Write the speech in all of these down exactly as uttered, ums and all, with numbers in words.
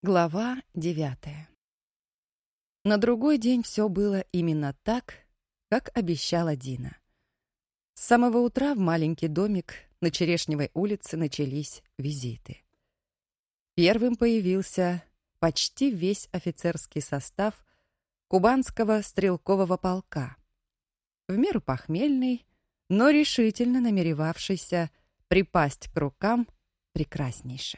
Глава девятая. На другой день все было именно так, как обещала Дина. С самого утра в маленький домик на Черешневой улице начались визиты. Первым появился почти весь офицерский состав Кубанского стрелкового полка, в меру похмельный, но решительно намеревавшийся припасть к рукам прекраснейших.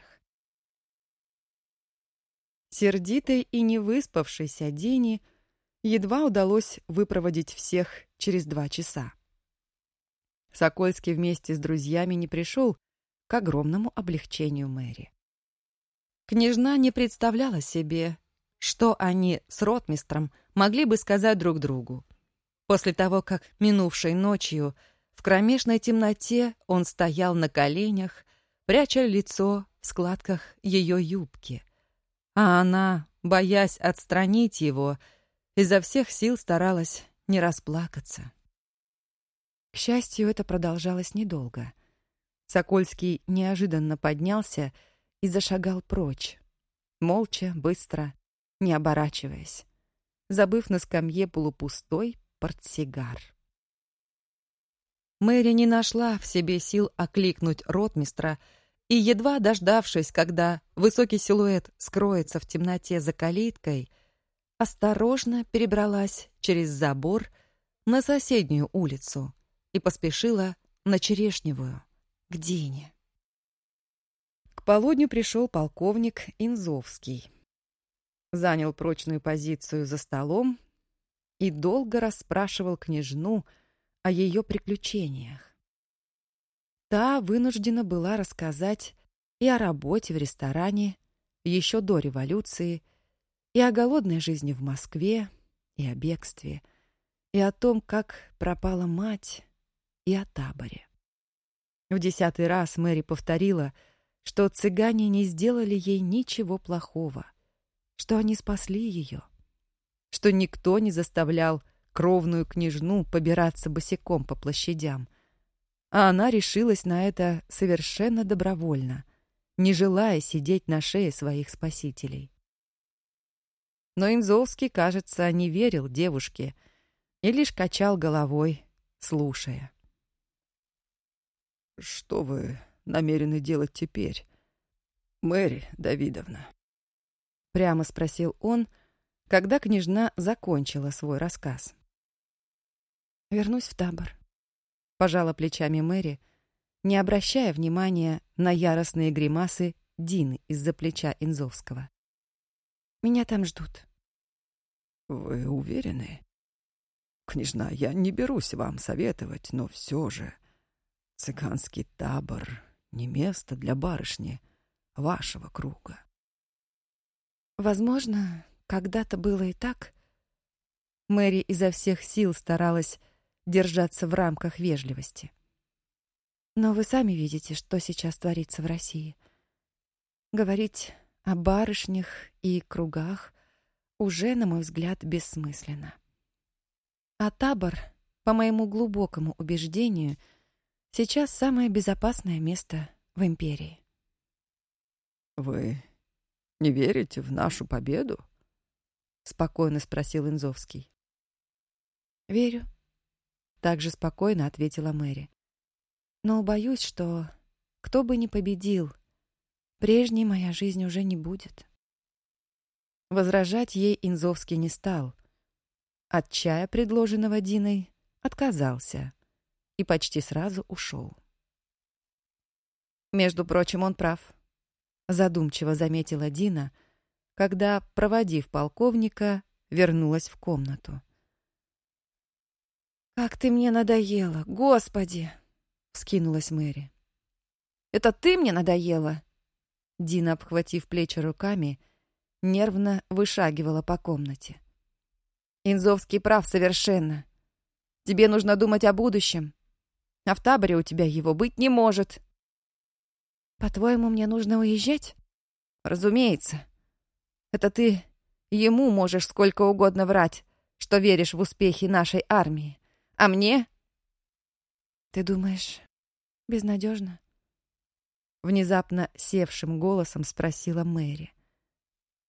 Сердитой и невыспавшейся Дине едва удалось выпроводить всех через два часа. Сокольский вместе с друзьями не пришел, к огромному облегчению Мэри. Княжна не представляла себе, что они с ротмистром могли бы сказать друг другу. После того, как минувшей ночью в кромешной темноте он стоял на коленях, пряча лицо в складках ее юбки, а она, боясь отстранить его, изо всех сил старалась не расплакаться. К счастью, это продолжалось недолго. Сокольский неожиданно поднялся и зашагал прочь, молча, быстро, не оборачиваясь, забыв на скамье полупустой портсигар. Мэри не нашла в себе сил окликнуть ротмистра, и, едва дождавшись, когда высокий силуэт скроется в темноте за калиткой, осторожно перебралась через забор на соседнюю улицу и поспешила на Черешневую, к Дине. К полудню пришел полковник Инзовский. Занял прочную позицию за столом и долго расспрашивал княжну о ее приключениях. Та вынуждена была рассказать и о работе в ресторане еще до революции, и о голодной жизни в Москве, и о бегстве, и о том, как пропала мать, и о таборе. В десятый раз Мэри повторила, что цыгане не сделали ей ничего плохого, что они спасли ее, что никто не заставлял кровную княжну побираться босиком по площадям, а она решилась на это совершенно добровольно, не желая сидеть на шее своих спасителей. Но Инзовский, кажется, не верил девушке и лишь качал головой, слушая. «Что вы намерены делать теперь, Мэри Давидовна?» — прямо спросил он, когда княжна закончила свой рассказ. «Вернусь в табор», — пожала плечами Мэри, не обращая внимания на яростные гримасы Дины из-за плеча Инзовского. «Меня там ждут». «Вы уверены? Княжна, я не берусь вам советовать, но все же цыганский табор не место для барышни вашего круга». Возможно, когда-то было и так. Мэри изо всех сил старалась держаться в рамках вежливости. Но вы сами видите, что сейчас творится в России. Говорить о барышнях и кругах уже, на мой взгляд, бессмысленно. А табор, по моему глубокому убеждению, сейчас самое безопасное место в империи. «Вы не верите в нашу победу?» — спокойно спросил Инзовский. «Верю», — также спокойно ответила Мэри. «Но боюсь, что кто бы ни победил, прежней моя жизнь уже не будет». Возражать ей Инзовский не стал. От чая, предложенного Диной, отказался и почти сразу ушел. «Между прочим, он прав», — задумчиво заметила Дина, когда, проводив полковника, вернулась в комнату. «Как ты мне надоела, Господи!» — вскинулась Мэри. «Это ты мне надоела?» Дина, обхватив плечи руками, нервно вышагивала по комнате. «Инзовский прав совершенно. Тебе нужно думать о будущем, а в таборе у тебя его быть не может». «По-твоему, мне нужно уезжать?» «Разумеется. Это ты ему можешь сколько угодно врать, что веришь в успехи нашей армии. А мне?» «Ты думаешь, безнадежно?» Внезапно севшим голосом спросила Мэри.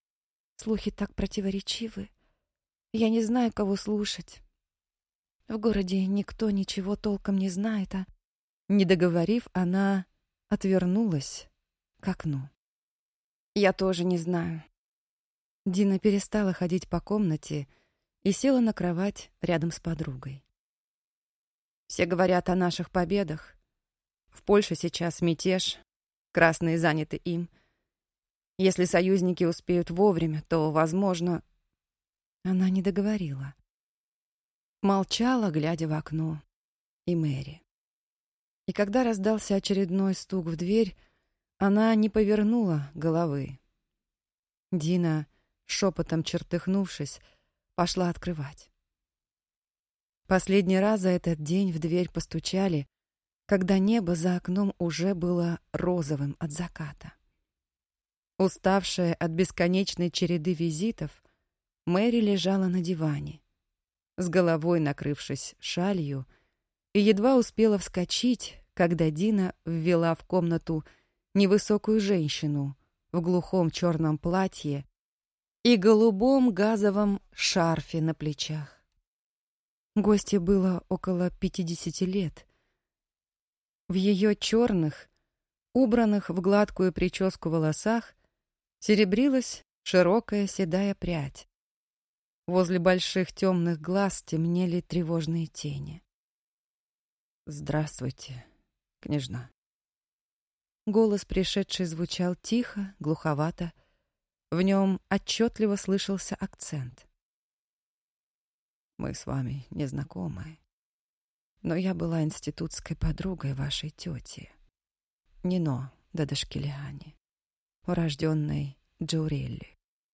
Слухи так противоречивы. Я не знаю, кого слушать. В городе никто ничего толком не знает, а...» Не договорив, она отвернулась к окну. «Я тоже не знаю». Дина перестала ходить по комнате и села на кровать рядом с подругой. «Все говорят о наших победах. В Польше сейчас мятеж, красные заняты им. Если союзники успеют вовремя, то, возможно...» Она не договорила. Молчала, глядя в окно, и Мэри. И когда раздался очередной стук в дверь, она не повернула головы. Дина, шепотом чертыхнувшись, пошла открывать. Последний раз за этот день в дверь постучали, когда небо за окном уже было розовым от заката. Уставшая от бесконечной череды визитов, Мэри лежала на диване, с головой накрывшись шалью, и едва успела вскочить, когда Дина ввела в комнату невысокую женщину в глухом черном платье и голубом газовом шарфе на плечах. Гостье было около пятидесяти лет. В ее черных, убранных в гладкую прическу волосах, серебрилась широкая седая прядь. Возле больших темных глаз темнели тревожные тени. «Здравствуйте, княжна». Голос пришедший звучал тихо, глуховато. В нем отчетливо слышался акцент. «Мы с вами не знакомы, но я была институтской подругой вашей тети, Нино Дадашкелиани, урожденной Джаурелли.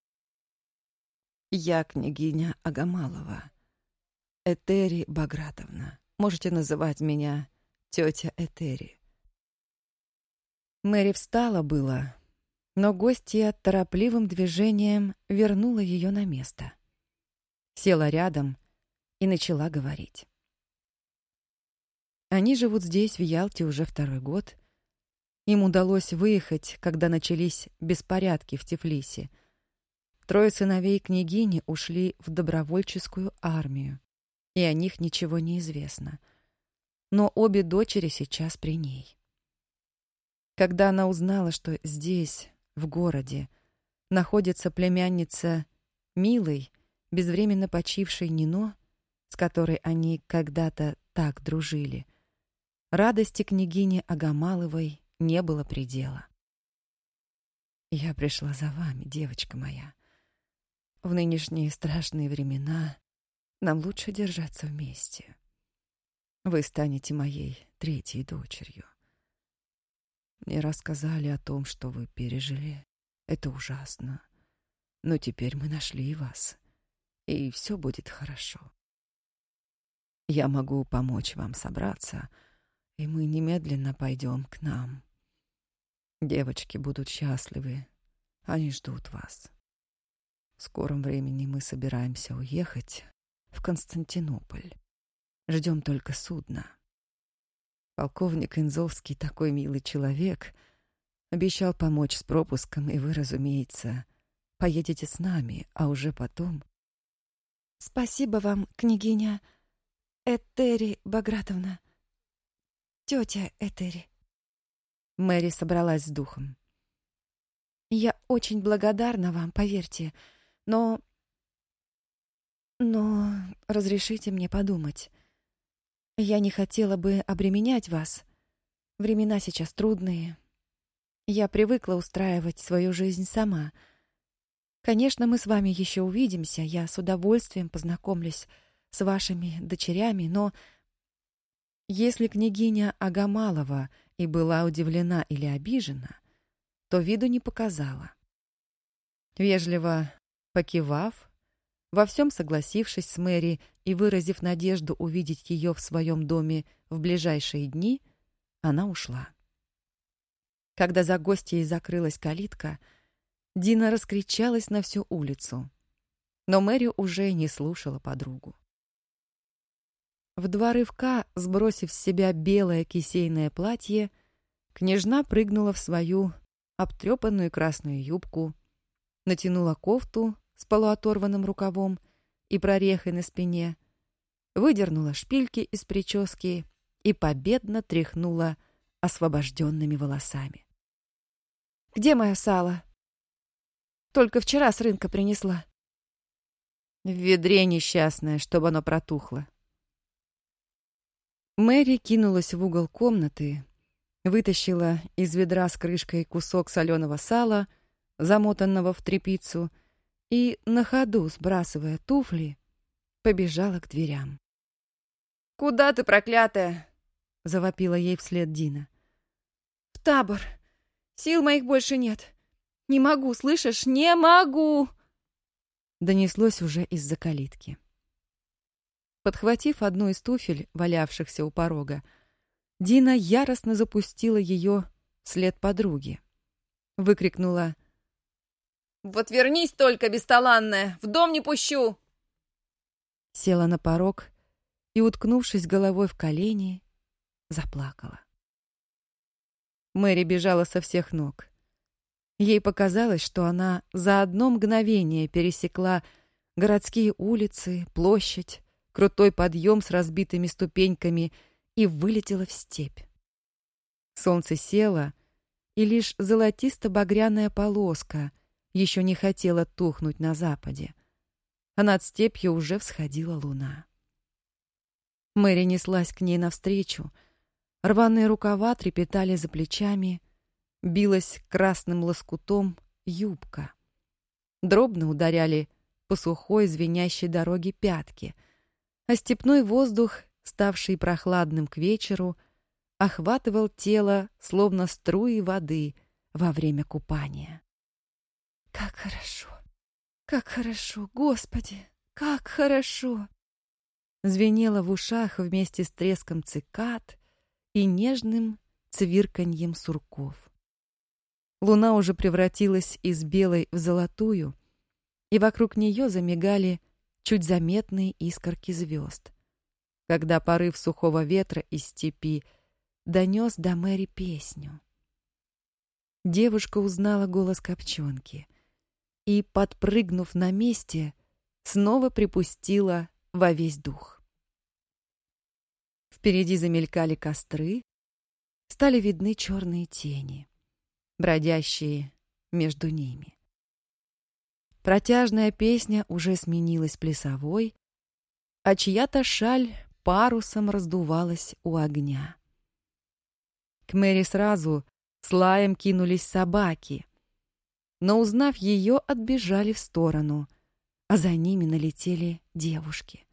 Я княгиня Агамалова, Этери Багратовна. Можете называть меня тетя Этери». Мэри встала было, но гостья торопливым движением вернула ее на место. Села рядом и начала говорить. Они живут здесь, в Ялте, уже второй год. Им удалось выехать, когда начались беспорядки в Тифлисе. Трое сыновей княгини ушли в добровольческую армию, и о них ничего не известно. Но обе дочери сейчас при ней. Когда она узнала, что здесь, в городе, находится племянница милой, безвременно почившей Нино, с которой они когда-то так дружили, радости княгини Агамаловой не было предела. «Я пришла за вами, девочка моя. В нынешние страшные времена нам лучше держаться вместе. Вы станете моей третьей дочерью. Мне рассказали о том, что вы пережили. Это ужасно. Но теперь мы нашли вас, и все будет хорошо. Я могу помочь вам собраться, и мы немедленно пойдем к нам. Девочки будут счастливы, они ждут вас. В скором времени мы собираемся уехать в Константинополь. Ждем только судна. Полковник Инзовский такой милый человек. Обещал помочь с пропуском, и вы, разумеется, поедете с нами, а уже потом...» «Спасибо вам, княгиня Этери Багратовна. Тетя Этери». Мэри собралась с духом. «Я очень благодарна вам, поверьте, но... но разрешите мне подумать. Я не хотела бы обременять вас. Времена сейчас трудные. Я привыкла устраивать свою жизнь сама. Конечно, мы с вами еще увидимся, я с удовольствием познакомлюсь с вашими дочерями, но если княгиня Агамалова и была удивлена или обижена, то виду не показала. Вежливо покивав, во всем согласившись с Мэри и выразив надежду увидеть ее в своем доме в ближайшие дни, она ушла. Когда за гостьей закрылась калитка, Дина раскричалась на всю улицу, но Мэри уже не слушала подругу. В два рывка, сбросив с себя белое кисейное платье, княжна прыгнула в свою обтрепанную красную юбку, натянула кофту с полуоторванным рукавом и прорехой на спине, выдернула шпильки из прически и победно тряхнула освобожденными волосами. «Где мое сало? Только вчера с рынка принесла». «В ведре несчастное, чтобы оно протухло». Мэри кинулась в угол комнаты, вытащила из ведра с крышкой кусок соленого сала, замотанного в тряпицу, и, на ходу сбрасывая туфли, побежала к дверям. «Куда ты, проклятая?» — завопила ей вслед Дина. «В табор. Сил моих больше нет. Не могу, слышишь? Не могу!» Донеслось уже из-за калитки. Подхватив одну из туфель, валявшихся у порога, Дина яростно запустила ее вслед подруги. Выкрикнула: «Вот вернись только, бесталанная! В дом не пущу!» Села на порог и, уткнувшись головой в колени, заплакала. Мэри бежала со всех ног. Ей показалось, что она за одно мгновение пересекла городские улицы, площадь, крутой подъем с разбитыми ступеньками и вылетела в степь. Солнце село, и лишь золотисто-багряная полоска еще не хотела тухнуть на западе, а над степью уже всходила луна. Мэри неслась к ней навстречу, рваные рукава трепетали за плечами, билась красным лоскутом юбка. Дробно ударяли по сухой звенящей дороге пятки, а степной воздух, ставший прохладным к вечеру, охватывал тело, словно струи воды во время купания. «Как хорошо! Как хорошо! Господи, как хорошо!» Звенело в ушах вместе с треском цикад и нежным цвирканьем сурков. Луна уже превратилась из белой в золотую, и вокруг нее замигали чуть заметные искорки звезд, когда порыв сухого ветра из степи донес до Мэри песню. Девушка узнала голос Копчонки и, подпрыгнув на месте, снова припустила во весь дух. Впереди замелькали костры, стали видны черные тени, бродящие между ними. Протяжная песня уже сменилась плясовой, а чья-то шаль парусом раздувалась у огня. К Мэри сразу с лаем кинулись собаки, но, узнав ее, отбежали в сторону, а за ними налетели девушки.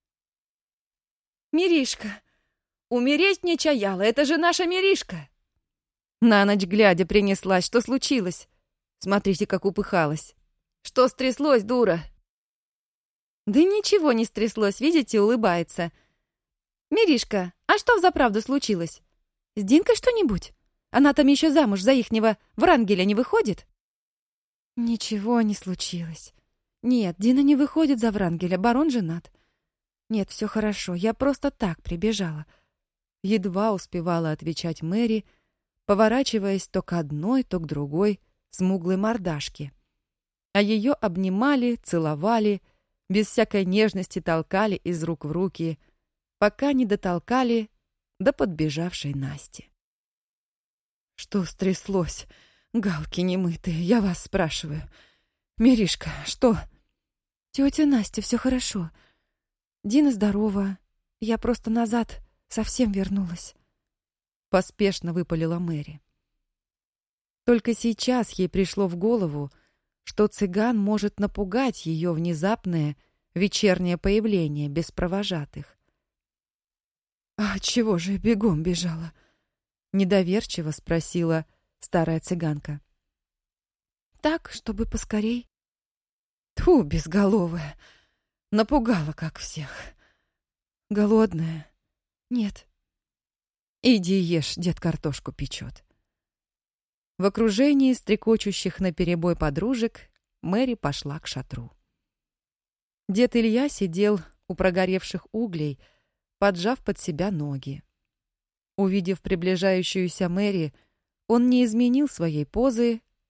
«Миришка! Умереть не чаяла! Это же наша Миришка!» На ночь глядя принеслась. Что случилось? Смотрите, как упыхалась. Что стряслось, дура? Да ничего не стряслось, видите, улыбается. Миришка, а что взаправду случилось? С Динкой что-нибудь? Она там еще замуж за ихнего Врангеля не выходит? Ничего не случилось. Нет, Дина не выходит за Врангеля, барон женат. Нет, все хорошо, я просто так прибежала. Едва успевала отвечать Мэри, поворачиваясь то к одной, то к другой смуглой мордашке. А ее обнимали, целовали, без всякой нежности толкали из рук в руки, пока не дотолкали до подбежавшей Насти. «Что стряслось? Галки немытые, я вас спрашиваю. Миришка, что?» «Тетя Настя, все хорошо. Дина здорова. Я просто назад совсем вернулась», — поспешно выпалила Мэри. Только сейчас ей пришло в голову, что цыган может напугать ее внезапное вечернее появление без провожатых. «А чего же бегом бежала?» — недоверчиво спросила старая цыганка. «Так, чтобы поскорей». «Тьфу, безголовая! Напугала, как всех. Голодная?» «Нет». «Иди ешь, дед картошку печет». В окружении стрекочущих наперебой подружек Мэри пошла к шатру. Дед Илья сидел у прогоревших углей, поджав под себя ноги. Увидев приближающуюся Мэри, он не изменил своей позы,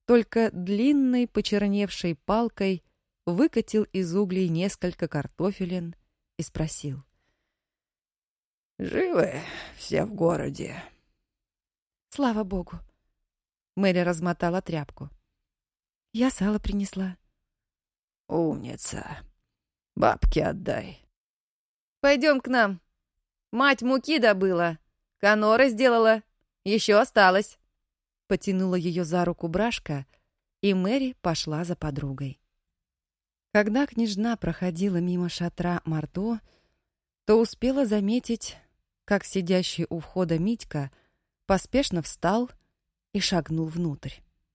только длинной почерневшей палкой выкатил из углей несколько картофелин и спросил. «Живы все в городе?» «Слава богу!» Мэри размотала тряпку. «Я сало принесла». «Умница! Бабке отдай». «Пойдем к нам. Мать муки добыла, каноры сделала, еще осталось». Потянула ее за руку Брашка, и Мэри пошла за подругой. Когда княжна проходила мимо шатра Мордо, то успела заметить, как сидящий у входа Митька поспешно встал и шагнул внутрь.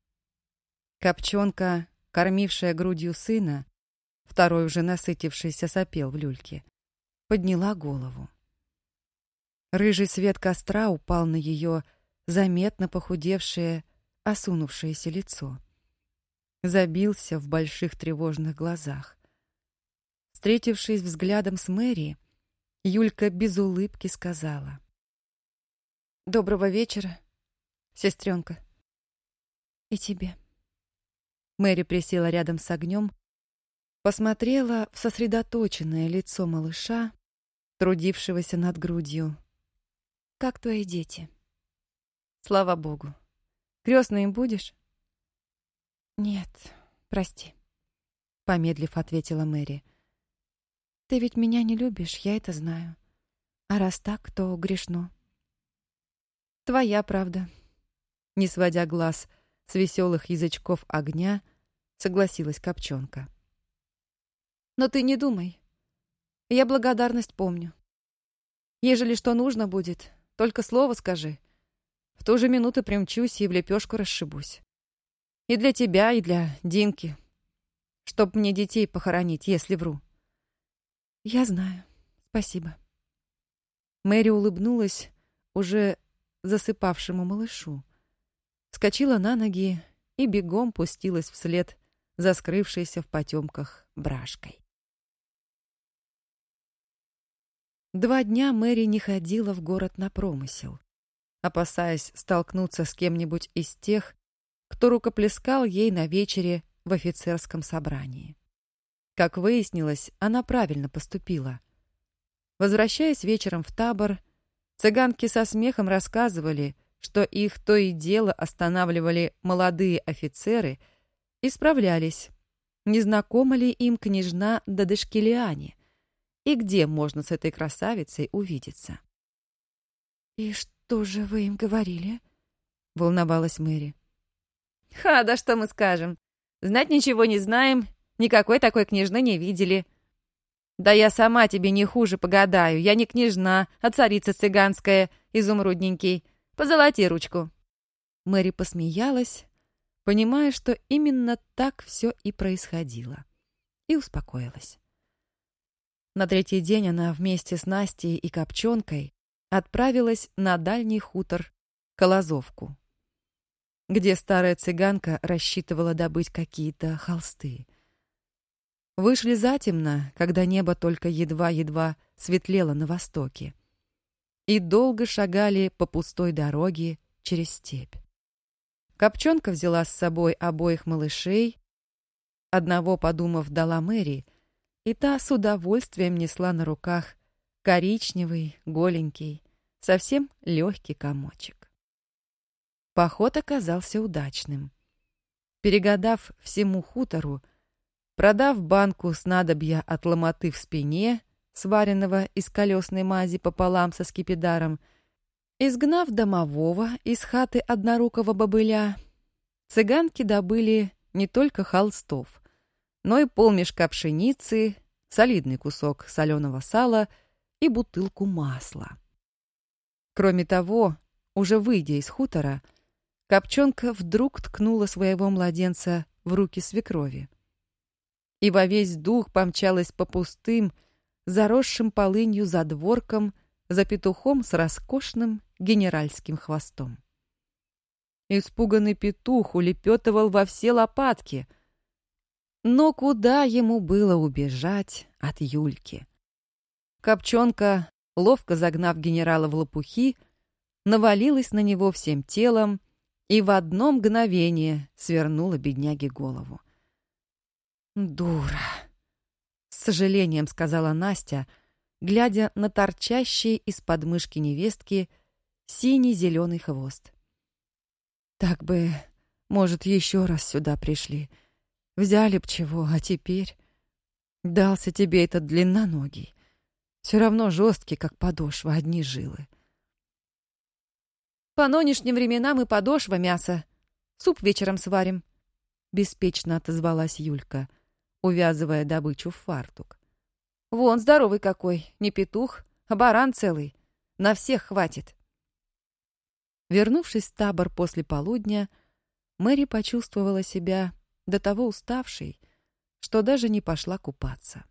Копчонка, кормившая грудью сына, второй уже насытившийся сопел в люльке, подняла голову. Рыжий свет костра упал на ее заметно похудевшее, осунувшееся лицо. Забился в больших тревожных глазах. Встретившись взглядом с Мэри, Юлька без улыбки сказала: «Доброго вечера, сестренка». «И тебе». Мэри присела рядом с огнем, посмотрела в сосредоточенное лицо малыша, трудившегося над грудью. «Как твои дети?» «Слава богу. Крестной им будешь?» «Нет, прости», — помедлив ответила Мэри. «Ты ведь меня не любишь, я это знаю. А раз так, то грешно». «Твоя правда», — не сводя глаз с веселых язычков огня, согласилась Копчонка. «Но ты не думай. Я благодарность помню. Ежели что нужно будет, только слово скажи. В ту же минуту примчусь и в лепешку расшибусь. И для тебя, и для Динки. Чтоб мне детей похоронить, если вру». «Я знаю. Спасибо». Мэри улыбнулась уже засыпавшему малышу, вскочила на ноги и бегом пустилась вслед за скрывшейся в потемках Брашкой. Два дня Мэри не ходила в город на промысел, опасаясь столкнуться с кем-нибудь из тех, кто рукоплескал ей на вечере в офицерском собрании. Как выяснилось, она правильно поступила. Возвращаясь вечером в табор, цыганки со смехом рассказывали, что их то и дело останавливали молодые офицеры и справлялись, не знакома ли им княжна Дадышкелиане и где можно с этой красавицей увидеться. «И что же вы им говорили?» — волновалась Мэри. «Ха, да что мы скажем? Знать ничего не знаем, никакой такой княжны не видели. Да я сама тебе не хуже погадаю, я не княжна, а царица цыганская, изумрудненький. Позолоти ручку». Мэри посмеялась, понимая, что именно так все и происходило, и успокоилась. На третий день она вместе с Настей и Копчонкой отправилась на дальний хутор Колозовку, где старая цыганка рассчитывала добыть какие-то холсты. Вышли затемно, когда небо только едва-едва светлело на востоке, и долго шагали по пустой дороге через степь. Копчонка взяла с собой обоих малышей, одного, подумав, дала Мэри, и та с удовольствием несла на руках коричневый, голенький, совсем легкий комочек. Поход оказался удачным. Перегадав всему хутору, продав банку снадобья от ломоты в спине, сваренного из колесной мази пополам со скипидаром, изгнав домового из хаты однорукого бобыля, цыганки добыли не только холстов, но и полмешка пшеницы, солидный кусок соленого сала и бутылку масла. Кроме того, уже выйдя из хутора, Копчонка вдруг ткнула своего младенца в руки свекрови и во весь дух помчалась по пустым, заросшим полынью задворкам за петухом с роскошным генеральским хвостом. Испуганный петух улепетывал во все лопатки, но куда ему было убежать от Юльки? Копчонка, ловко загнав генерала в лопухи, навалилась на него всем телом и в одно мгновение свернула бедняге голову. «Дура!» — с сожалением сказала Настя, глядя на торчащий из подмышки невестки синий-зеленый хвост. «Так бы, может, еще раз сюда пришли. Взяли б чего, а теперь... Дался тебе этот длинноногий. Все равно жесткий, как подошва, одни жилы». «По нынешним временам и подошва мясо. Суп вечером сварим», — беспечно отозвалась Юлька, увязывая добычу в фартук. «Вон, здоровый какой, не петух, а баран целый. На всех хватит». Вернувшись в табор после полудня, Мэри почувствовала себя до того уставшей, что даже не пошла купаться.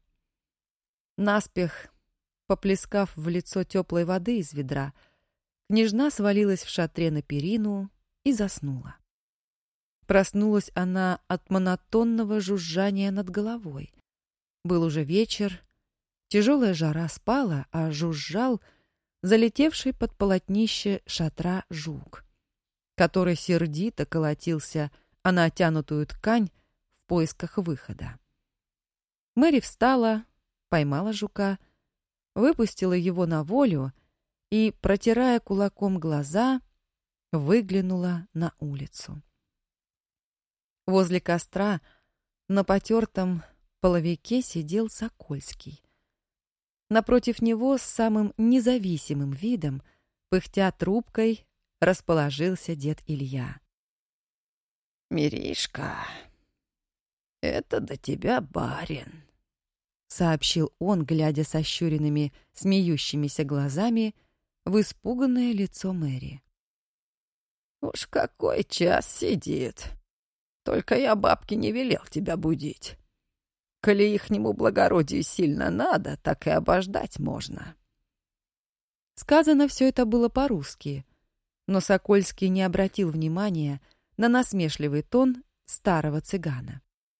Наспех, поплескав в лицо теплой воды из ведра, княжна свалилась в шатре на перину и заснула. Проснулась она от монотонного жужжания над головой. Был уже вечер, тяжелая жара спала, а жужжал залетевший под полотнище шатра жук, который сердито колотился о натянутую ткань в поисках выхода. Мэри встала, поймала жука, выпустила его на волю и, протирая кулаком глаза, выглянула на улицу. Возле костра на потертом половике сидел Сокольский. Напротив него с самым независимым видом, пыхтя трубкой, расположился дед Илья. «Миришка, это до тебя барин», — сообщил он, глядя сощуренными, смеющимися глазами в испуганное лицо Мэри. «Уж какой час сидит. Только я бабке не велел тебя будить. Коли ихнему благородию сильно надо, так и обождать можно». Сказано все это было по-русски, но Сокольский не обратил внимания на насмешливый тон старого цыгана.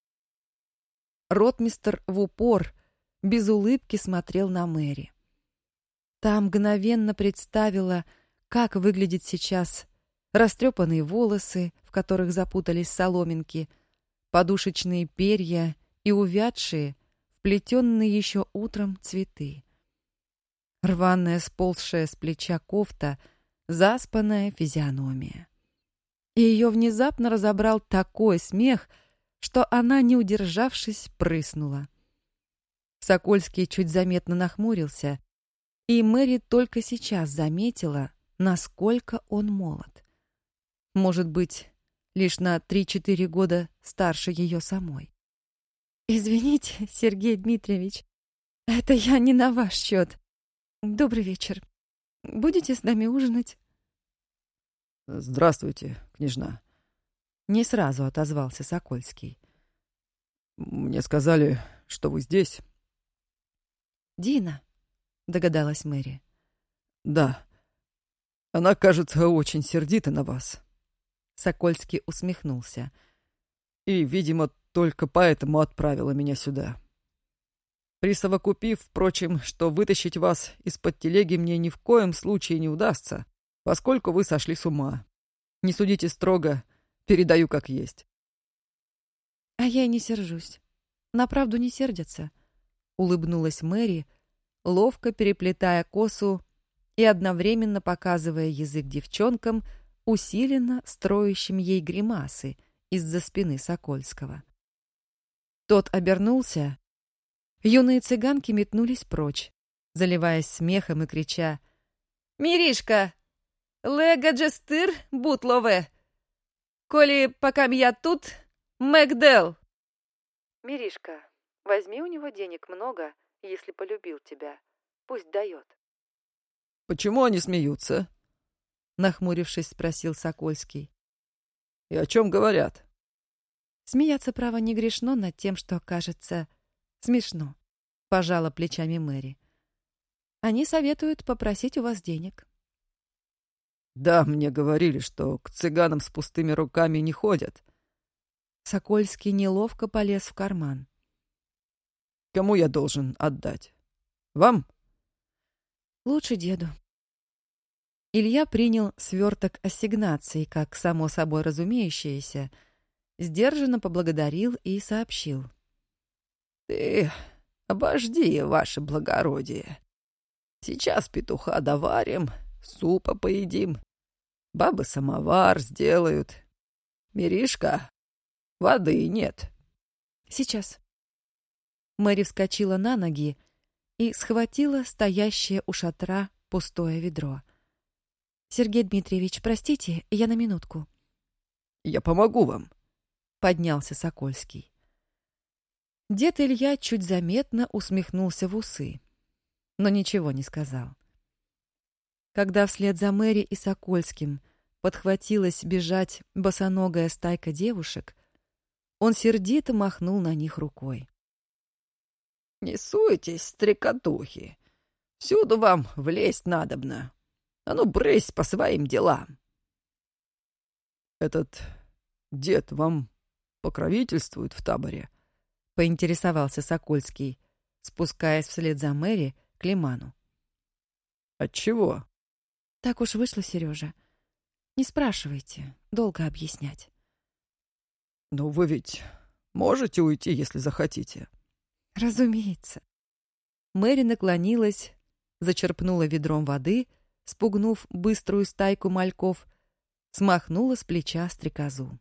Ротмистр в упор, без улыбки смотрел на Мэри. Та мгновенно представила, как выглядят сейчас растрепанные волосы, в которых запутались соломинки, подушечные перья и увядшие, вплетенные еще утром цветы. Рваная, сползшая с плеча кофта, заспанная физиономия. И ее внезапно разобрал такой смех, что она, не удержавшись, прыснула. Сокольский чуть заметно нахмурился, и Мэри только сейчас заметила, насколько он молод. Может быть, лишь на три-четыре года старше ее самой. «Извините, Сергей Дмитриевич, это я не на ваш счет. Добрый вечер. Будете с нами ужинать?» «Здравствуйте, княжна», — не сразу отозвался Сокольский. «Мне сказали, что вы здесь». «Дина», — догадалась Мэри. «Да. Она, кажется, очень сердита на вас». Сокольский усмехнулся. «И, видимо, только поэтому отправила меня сюда. Присовокупив, впрочем, что вытащить вас из-под телеги мне ни в коем случае не удастся, поскольку вы сошли с ума. Не судите строго, передаю как есть». «А я и не сержусь. На правду не сердятся», — улыбнулась Мэри, ловко переплетая косу и одновременно показывая язык девчонкам, усиленно строящим ей гримасы из-за спины Сокольского. Тот обернулся. Юные цыганки метнулись прочь, заливаясь смехом и крича: «Миришка! Лега джестыр бутлове! Коли пока я тут, Мэгдел!» «Миришка, возьми у него денег много, если полюбил тебя. Пусть дает». «Почему они смеются?» — нахмурившись, спросил Сокольский. «И о чем говорят?» «Смеяться, право, не грешно над тем, что кажется смешно», — пожала плечами Мэри. «Они советуют попросить у вас денег». «Да, мне говорили, что к цыганам с пустыми руками не ходят». Сокольский неловко полез в карман. «Кому я должен отдать? Вам?» «Лучше деду». Илья принял сверток ассигнаций, как само собой разумеющееся, сдержанно поблагодарил и сообщил. «Ты обожди, ваше благородие. Сейчас петуха доварим, супа поедим, бабы самовар сделают. Миришка, воды нет». «Сейчас». Мэри вскочила на ноги и схватила стоящее у шатра пустое ведро. «Сергей Дмитриевич, простите, я на минутку». «Я помогу вам», — поднялся Сокольский. Дед Илья чуть заметно усмехнулся в усы, но ничего не сказал. Когда вслед за Мэри и Сокольским подхватилась бежать босоногая стайка девушек, он сердито махнул на них рукой. «Не суйтесь, стрекотухи, всюду вам влезть надобно. А ну, брысь по своим делам». «Этот дед вам покровительствует в таборе?» — поинтересовался Сокольский, спускаясь вслед за Мэри к лиману. «Отчего?» «Так уж вышло, Сережа. Не спрашивайте, долго объяснять». «Но вы ведь можете уйти, если захотите?» «Разумеется». Мэри наклонилась, зачерпнула ведром воды, спугнув быструю стайку мальков, смахнула с плеча стрекозу.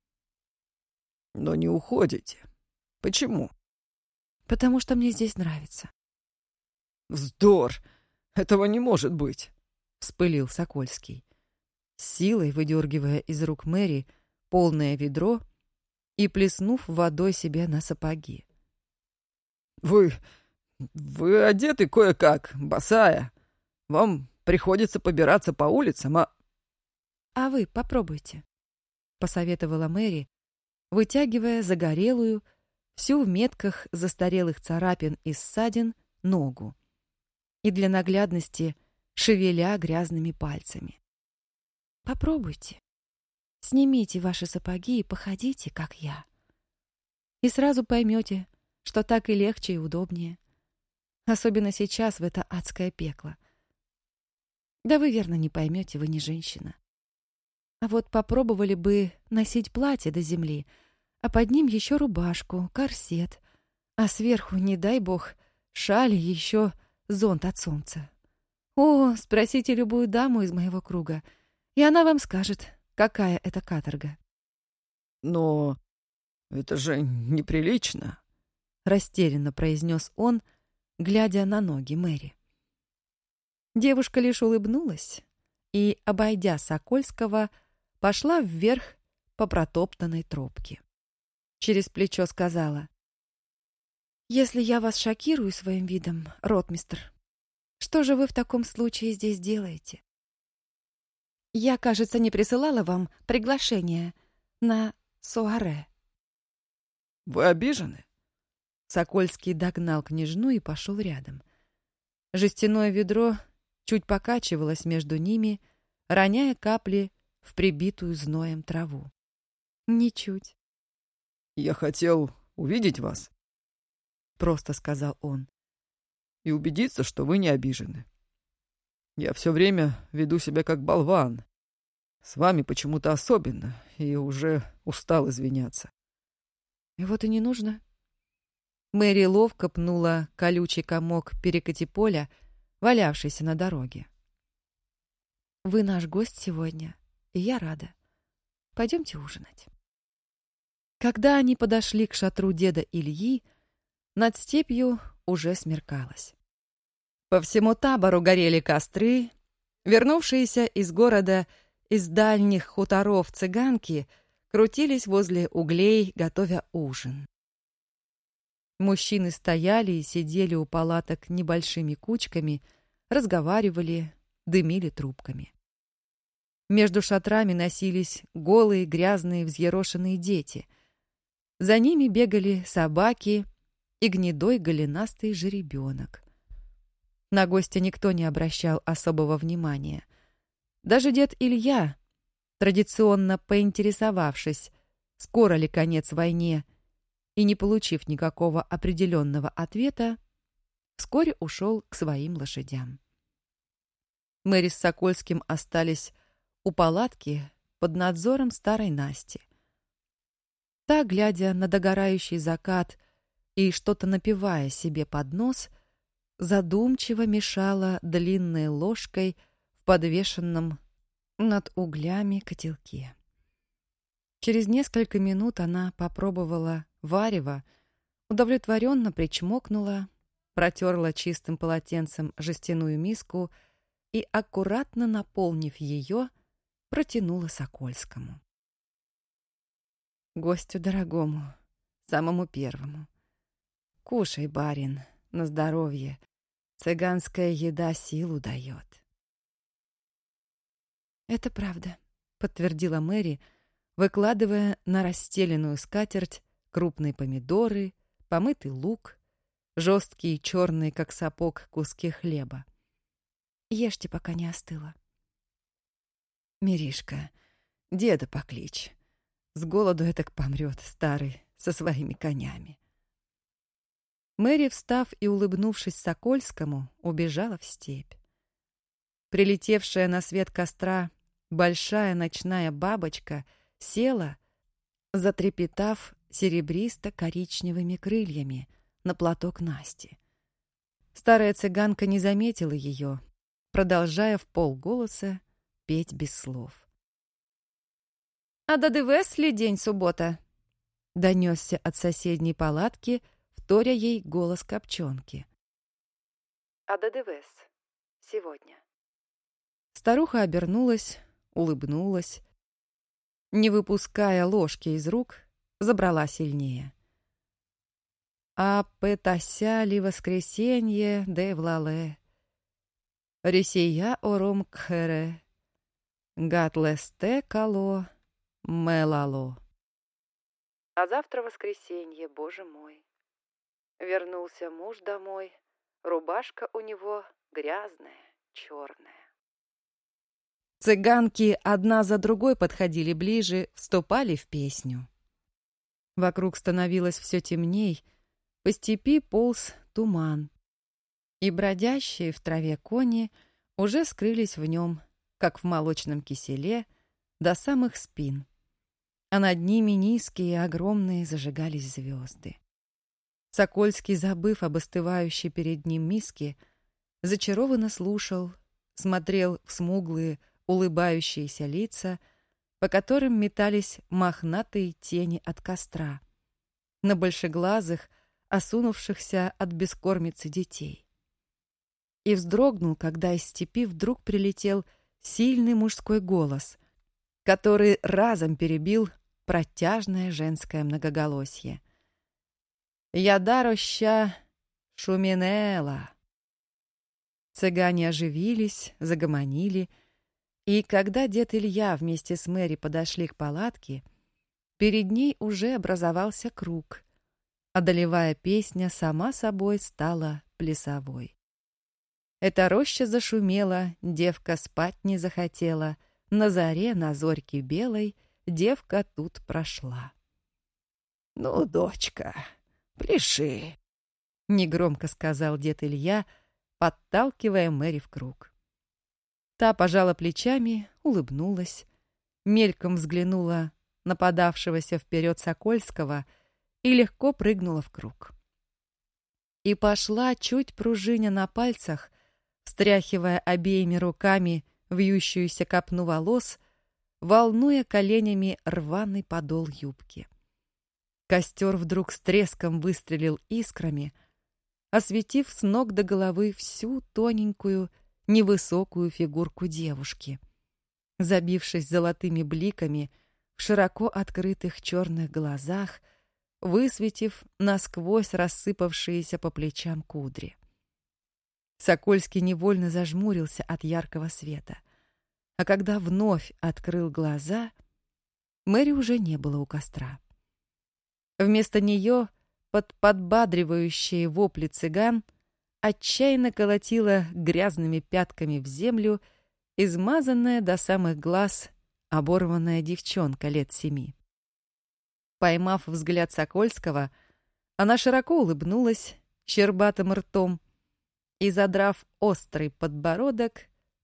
«Но не уходите. Почему?» «Потому что мне здесь нравится». «Вздор! Этого не может быть!» — вспылил Сокольский, с силой выдергивая из рук Мэри полное ведро и плеснув водой себе на сапоги. «Вы... вы одеты кое-как, босая. Вам приходится побираться по улицам, а...» «А вы попробуйте», — посоветовала Мэри, вытягивая загорелую, всю в метках застарелых царапин и ссадин, ногу и для наглядности шевеля грязными пальцами. «Попробуйте. Снимите ваши сапоги и походите, как я. И сразу поймете, что так и легче и удобнее. Особенно сейчас, в это адское пекло. Да вы верно не поймете, вы не женщина. А вот попробовали бы носить платье до земли, а под ним еще рубашку, корсет, а сверху, не дай бог, шаль и еще зонт от солнца. О, спросите любую даму из моего круга, и она вам скажет, какая это каторга». «Но это же неприлично», — растерянно произнес он, глядя на ноги Мэри. Девушка лишь улыбнулась и, обойдя Сокольского, пошла вверх по протоптанной тропке. Через плечо сказала: «Если я вас шокирую своим видом, ротмистр, что же вы в таком случае здесь делаете? Я, кажется, не присылала вам приглашение на соаре». «Вы обижены?» Сокольский догнал княжну и пошел рядом. Жестяное ведро чуть покачивалось между ними, роняя капли в прибитую зноем траву. «Ничуть», «Я хотел увидеть вас», — просто сказал он, «и убедиться, что вы не обижены. Я все время веду себя как болван. С вами почему-то особенно, и уже устал извиняться». «И вот и не нужно». Мэри ловко пнула колючий комок перекати-поля, валявшийся на дороге. «Вы наш гость сегодня, и я рада. Пойдемте ужинать». Когда они подошли к шатру деда Ильи, над степью уже смеркалось. По всему табору горели костры. Вернувшиеся из города, из дальних хуторов цыганки крутились возле углей, готовя ужин. Мужчины стояли и сидели у палаток небольшими кучками, разговаривали, дымили трубками. Между шатрами носились голые, грязные, взъерошенные дети. За ними бегали собаки и гнедой голенастый жеребенок. На гостя никто не обращал особого внимания. Даже дед Илья, традиционно поинтересовавшись, скоро ли конец войне, и не получив никакого определенного ответа, вскоре ушел к своим лошадям. Мэри с Сокольским остались у палатки под надзором старой Насти. Та, глядя на догорающий закат и что-то напивая себе под нос, задумчиво мешала длинной ложкой в подвешенном над углями котелке. Через несколько минут она попробовала варево, удовлетворенно причмокнула, протерла чистым полотенцем жестяную миску и, аккуратно наполнив ее, протянула Сокольскому. Гостю дорогому, самому первому. Кушай, барин, на здоровье. Цыганская еда силу дает. Это правда, подтвердила Мэри, выкладывая на расстеленную скатерть крупные помидоры, помытый лук, жесткие черные, как сапог, куски хлеба. Ешьте, пока не остыло. Миришка, деда покличь. С голоду этак помрет старый со своими конями. Мэри, встав и улыбнувшись Сокольскому, убежала в степь. Прилетевшая на свет костра большая ночная бабочка села, затрепетав серебристо-коричневыми крыльями на платок Насти. Старая цыганка не заметила ее, продолжая в полголоса петь без слов. «А да дывес ли день суббота?» — донесся от соседней палатки, вторя ей голос Копчонки. «А да дывес. Сегодня». Старуха обернулась, улыбнулась, не выпуская ложки из рук, забрала сильнее. «А пытася ли воскресенье де влале? Ресия ором кхере, гатлесте кало, мелало». А завтра воскресенье, боже мой. Вернулся муж домой, рубашка у него грязная, черная. Цыганки одна за другой подходили ближе, вступали в песню. Вокруг становилось все темней, по степи полз туман, и бродящие в траве кони уже скрылись в нем, как в молочном киселе, до самых спин, а над ними низкие и огромные зажигались звезды. Сокольский, забыв об остывающей перед ним миске, зачарованно слушал, смотрел в смуглые, улыбающиеся лица, по которым метались мохнатые тени от костра, на большеглазых, осунувшихся от бескормицы детей. И вздрогнул, когда из степи вдруг прилетел сильный мужской голос, который разом перебил протяжное женское многоголосье. «Ядароща шуминела!» Цыгане оживились, загомонили, и когда дед Илья вместе с Мэри подошли к палатке, перед ней уже образовался круг. Одолевая песня, сама собой стала плясовой. Эта роща зашумела, девка спать не захотела, на заре, на зорьке белой, девка тут прошла. «Ну, дочка, пляши», — негромко сказал дед Илья, подталкивая Мэри в круг. Та пожала плечами, улыбнулась, мельком взглянула на подавшегося вперед Сокольского и легко прыгнула в круг. И пошла, чуть пружиня на пальцах, встряхивая обеими руками вьющуюся копну волос, волнуя коленями рваный подол юбки. Костер вдруг с треском выстрелил искрами, осветив с ног до головы всю тоненькую, невысокую фигурку девушки, забившись золотыми бликами в широко открытых черных глазах, высветив насквозь рассыпавшиеся по плечам кудри. Сокольский невольно зажмурился от яркого света, а когда вновь открыл глаза, Мэри уже не было у костра. Вместо нее, под подбадривающие вопли цыган, отчаянно колотила грязными пятками в землю измазанная до самых глаз оборванная девчонка лет семи. Поймав взгляд Сокольского, она широко улыбнулась щербатым ртом и, задрав острый подбородок,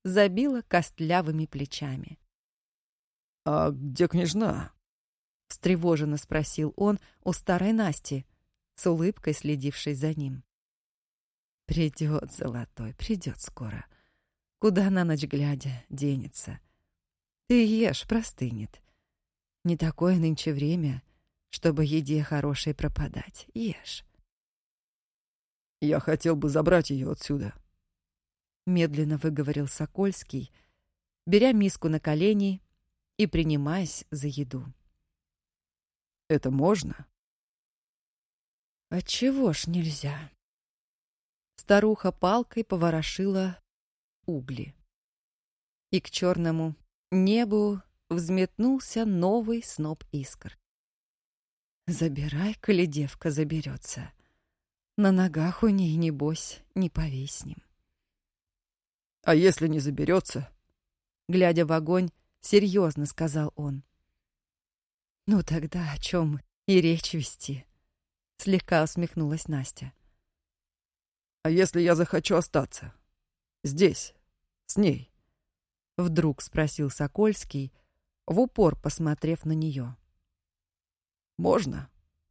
забила костлявыми плечами. «А где княжна?» — встревоженно спросил он у старой Насти, с улыбкой следившей за ним. «Придет, золотой, придет скоро. Куда на ночь глядя денется? Ты ешь, простынет. Не такое нынче время, чтобы еде хорошей пропадать. Ешь». «Я хотел бы забрать ее отсюда», — медленно выговорил Сокольский, беря миску на колени и принимаясь за еду. «Это можно?» «Отчего ж нельзя?» Старуха палкой поворошила угли. И к черному небу взметнулся новый сноп искр. «Забирай, коли девка заберется. На ногах у ней, небось, не повиснем». «А если не заберется?» Глядя в огонь, серьезно сказал он. «Ну тогда о чем и речь вести?» Слегка усмехнулась Настя. «А если я захочу остаться? Здесь, с ней?» Вдруг спросил Сокольский, в упор посмотрев на нее. «Можно?»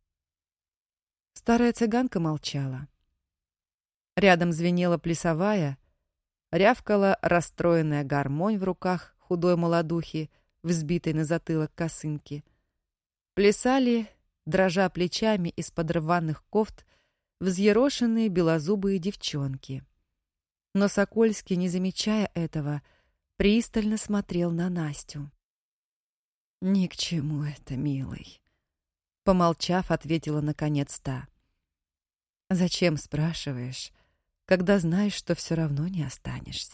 Старая цыганка молчала. Рядом звенела плясовая, рявкала расстроенная гармонь в руках худой молодухи, взбитой на затылок косынки. Плясали, дрожа плечами из-под рваных кофт, взъерошенные белозубые девчонки. Но Сокольский, не замечая этого, пристально смотрел на Настю. «Ни к чему это, милый», — помолчав, ответила наконец та. «Зачем спрашиваешь, когда знаешь, что все равно не останешься?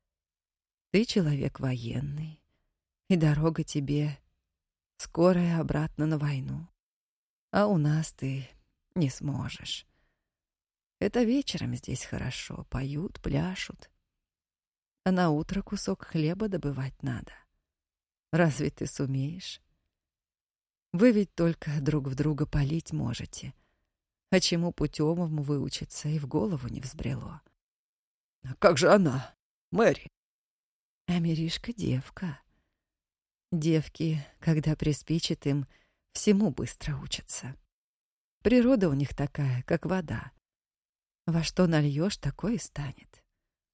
Ты человек военный, и дорога тебе скорая обратно на войну. А у нас ты не сможешь. Это вечером здесь хорошо, поют, пляшут. А на утро кусок хлеба добывать надо. Разве ты сумеешь? Вы ведь только друг в друга палить можете. А чему путевому выучиться и в голову не взбрело. «А как же она, Мэри?» А Миришка девка. Девки, когда приспичит им, всему быстро учатся. Природа у них такая, как вода. Во что нальешь, такое и станет.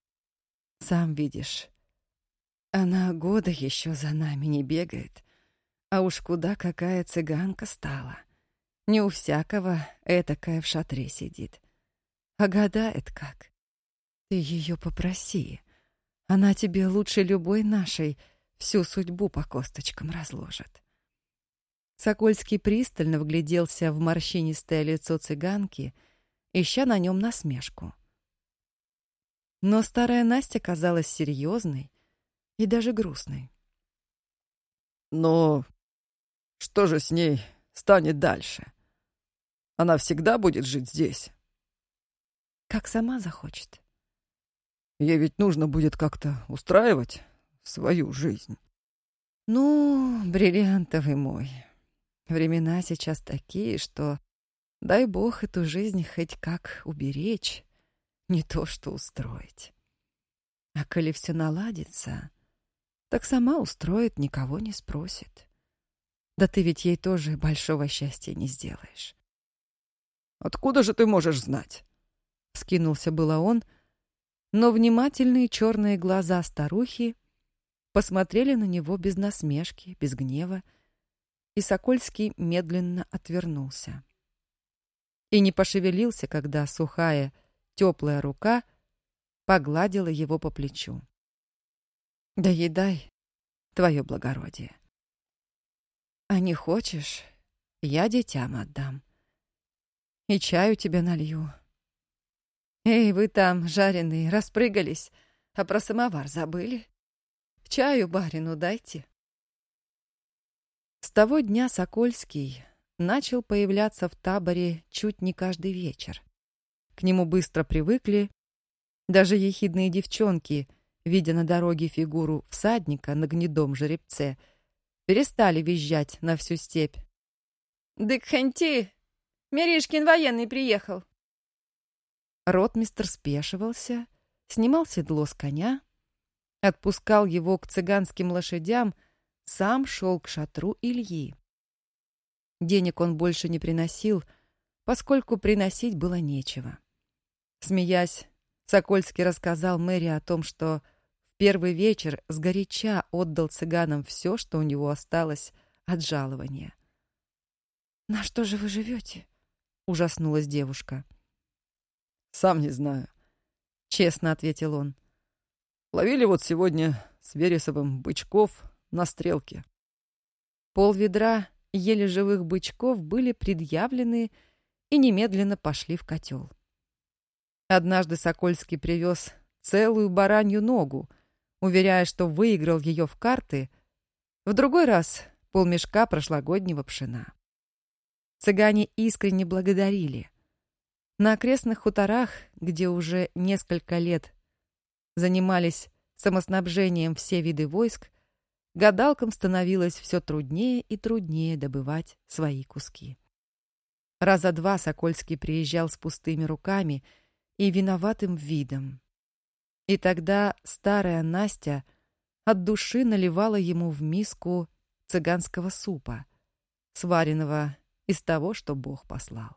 Сам видишь, она года еще за нами не бегает, а уж куда какая цыганка стала. Не у всякого этакая в шатре сидит. А гадает как. Ты ее попроси. Она тебе лучше любой нашей всю судьбу по косточкам разложит. Сокольский пристально вгляделся в морщинистое лицо цыганки, ища на нем насмешку. Но старая Настя казалась серьезной и даже грустной. «Но что же с ней станет дальше? Она всегда будет жить здесь?» Как сама захочет. Ей ведь нужно будет как-то устраивать свою жизнь. Ну, бриллиантовый мой, времена сейчас такие, что дай бог эту жизнь хоть как уберечь, не то что устроить. А коли все наладится, так сама устроит, никого не спросит. Да ты ведь ей тоже большого счастья не сделаешь. «Откуда же ты можешь знать?» Вскинулся было он, но внимательные черные глаза старухи посмотрели на него без насмешки, без гнева, и Сокольский медленно отвернулся. И не пошевелился, когда сухая, теплая рука погладила его по плечу. «Доедай, твое благородие. А не хочешь, я детям отдам. И чаю тебе налью. Эй, вы там, жареные, распрыгались, а про самовар забыли? Чаю барину дайте». С того дня Сокольский начал появляться в таборе чуть не каждый вечер. К нему быстро привыкли. Даже ехидные девчонки, видя на дороге фигуру всадника на гнедом жеребце, перестали визжать на всю степь. «Дык ханти! Миришкин военный приехал!» Ротмистр спешивался, снимал седло с коня, отпускал его к цыганским лошадям, сам шел к шатру Ильи. Денег он больше не приносил, поскольку приносить было нечего. Смеясь, Сокольский рассказал Мэри о том, что в первый вечер сгоряча отдал цыганам все, что у него осталось от жалования. «На что же вы живете?» — ужаснулась девушка. «Сам не знаю», — честно ответил он. «Ловили вот сегодня с Вересовым бычков на стрелке». Полведра еле живых бычков были предъявлены и немедленно пошли в котел. Однажды Сокольский привез целую баранью ногу, уверяя, что выиграл ее в карты, в другой раз полмешка прошлогоднего пшена. Цыгане искренне благодарили. На окрестных хуторах, где уже несколько лет занимались самоснабжением все виды войск, гадалкам становилось все труднее и труднее добывать свои куски. Раза два Сокольский приезжал с пустыми руками и виноватым видом. И тогда старая Настя от души наливала ему в миску цыганского супа, сваренного из того, что Бог послал.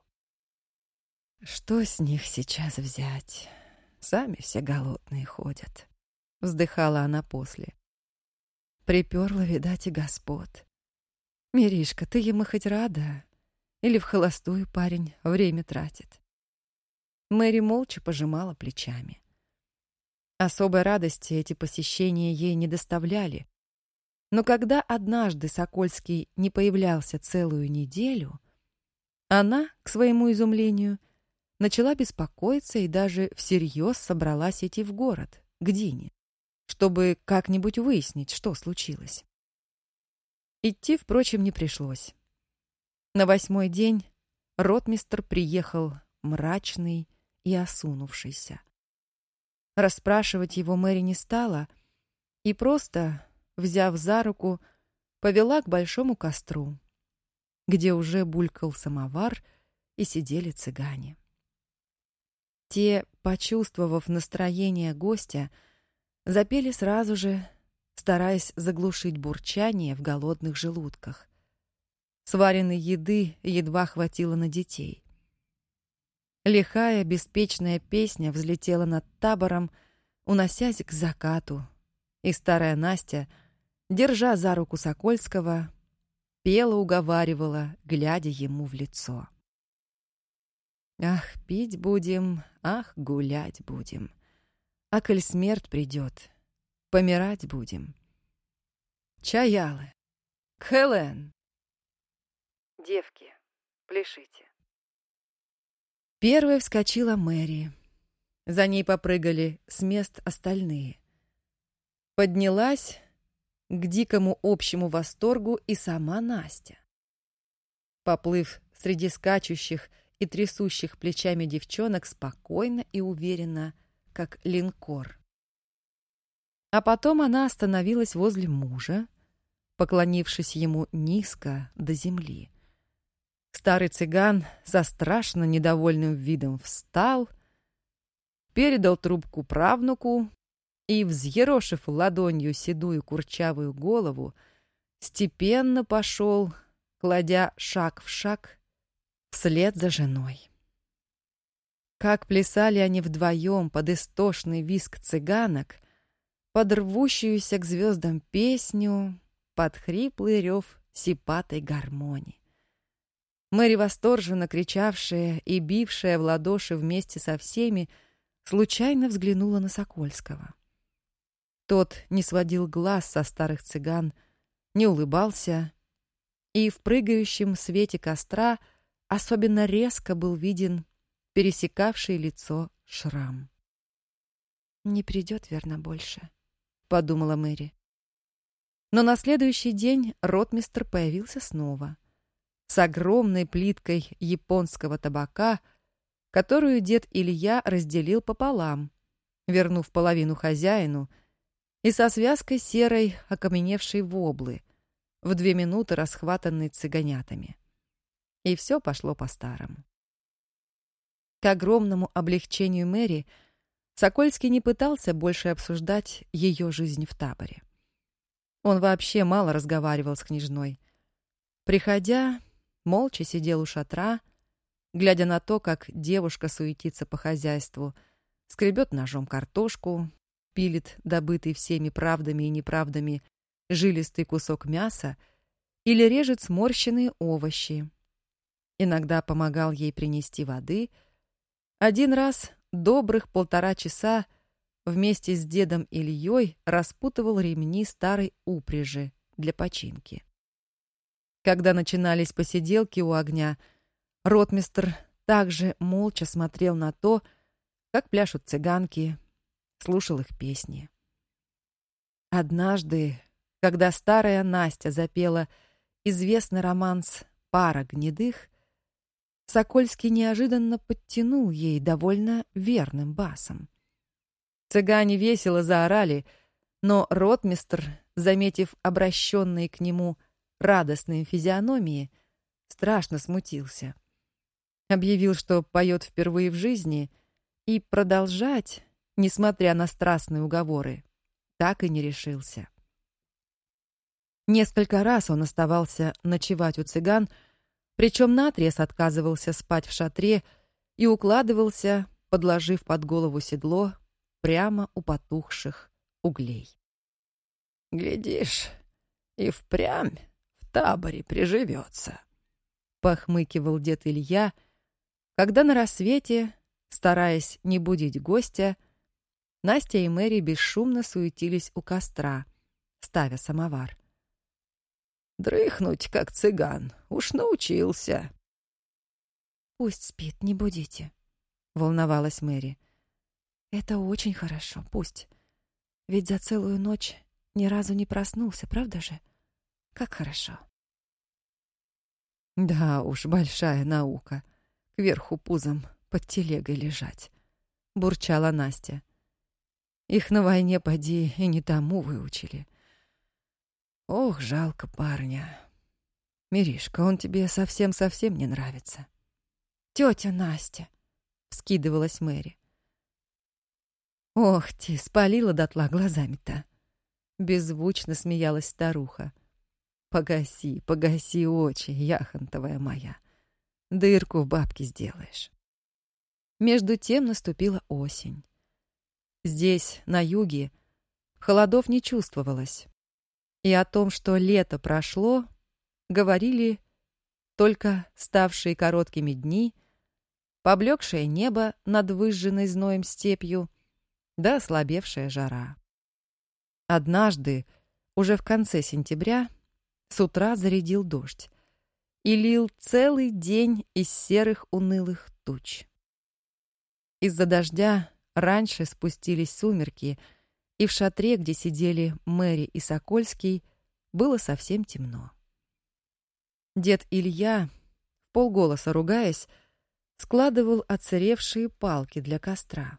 «Что с них сейчас взять? Сами все голодные ходят», — вздыхала она после. Приперла, видать, и господ. «Миришка, ты ему хоть рада? Или в холостую парень время тратит?» Мэри молча пожимала плечами. Особой радости эти посещения ей не доставляли. Но когда однажды Сокольский не появлялся целую неделю, она, к своему изумлению, начала беспокоиться и даже всерьез собралась идти в город, к Дине, чтобы как-нибудь выяснить, что случилось. Идти, впрочем, не пришлось. На восьмой день ротмистр приехал мрачный и осунувшийся. Расспрашивать его Мэри не стала и просто, взяв за руку, повела к большому костру, где уже булькал самовар и сидели цыгане. Те, почувствовав настроение гостя, запели сразу же, стараясь заглушить бурчание в голодных желудках. Сваренной еды едва хватило на детей. Лихая, беспечная песня взлетела над табором, уносясь к закату, и старая Настя, держа за руку Сокольского, пела, уговаривала, глядя ему в лицо. «Ах, пить будем, ах, гулять будем. А коль смерть придет, помирать будем. Чаялы, Хелен!» «Девки, пляшите!» Первой вскочила Мэри. За ней попрыгали с мест остальные. Поднялась к дикому общему восторгу и сама Настя. Поплыв среди скачущих и трясущих плечами девчонок спокойно и уверенно, как линкор. А потом она остановилась возле мужа, поклонившись ему низко до земли. Старый цыган со страшно недовольным видом встал, передал трубку правнуку и, взъерошив ладонью седую курчавую голову, степенно пошел, кладя шаг в шаг, вслед за женой. Как плясали они вдвоем под истошный визг цыганок, под рвущуюся к звездам песню, под хриплый рев сипатой гармонии. Мэри, восторженно кричавшая и бившая в ладоши вместе со всеми, случайно взглянула на Сокольского. Тот не сводил глаз со старых цыган, не улыбался, и в прыгающем свете костра особенно резко был виден пересекавший лицо шрам. «Не придет, верно, больше», — подумала Мэри. Но на следующий день ротмистр появился снова, с огромной плиткой японского табака, которую дед Илья разделил пополам, вернув половину хозяину, и со связкой серой окаменевшей воблы, в две минуты расхватанной цыганятами. И все пошло по-старому. К огромному облегчению Мэри Сокольский не пытался больше обсуждать ее жизнь в таборе. Он вообще мало разговаривал с княжной. Приходя, молча сидел у шатра, глядя на то, как девушка суетится по хозяйству, скребет ножом картошку, пилит добытый всеми правдами и неправдами жилистый кусок мяса или режет сморщенные овощи. Иногда помогал ей принести воды. Один раз добрых полтора часа вместе с дедом Ильей распутывал ремни старой упряжи для починки. Когда начинались посиделки у огня, ротмистр также молча смотрел на то, как пляшут цыганки, слушал их песни. Однажды, когда старая Настя запела известный романс «Пара гнедых», Сокольский неожиданно подтянул ей довольно верным басом. Цыгане весело заорали, но ротмистр, заметив обращенные к нему радостные физиономии, страшно смутился. Объявил, что поет впервые в жизни, и продолжать, несмотря на страстные уговоры, так и не решился. Несколько раз он оставался ночевать у цыган, причем наотрез отказывался спать в шатре и укладывался, подложив под голову седло, прямо у потухших углей. «Глядишь, и впрямь в таборе приживется», — похмыкивал дед Илья, когда на рассвете, стараясь не будить гостя, Настя и Мэри бесшумно суетились у костра, ставя самовар. «Дрыхнуть, как цыган, уж научился». «Пусть спит, не будите», — волновалась Мэри. «Это очень хорошо, пусть. Ведь за целую ночь ни разу не проснулся, правда же? Как хорошо». «Да уж, большая наука, кверху пузом под телегой лежать», — бурчала Настя. «Их на войне, поди, и не тому выучили. Ох, жалко парня. Миришка, он тебе совсем-совсем не нравится». «Тетя Настя», — вскидывалась Мэри. «Ох ты, спалила дотла глазами-то!» — беззвучно смеялась старуха. «Погаси, погаси очи, яхонтовая моя. Дырку в бабке сделаешь». Между тем наступила осень. Здесь, на юге, холодов не чувствовалось. И о том, что лето прошло, говорили только ставшие короткими дни, поблекшее небо над выжженной зноем степью, да ослабевшая жара. Однажды, уже в конце сентября, с утра зарядил дождь и лил целый день из серых унылых туч. Из-за дождя раньше спустились сумерки, и в шатре, где сидели Мэри и Сокольский, было совсем темно. Дед Илья, вполголоса ругаясь, складывал оцаревшие палки для костра.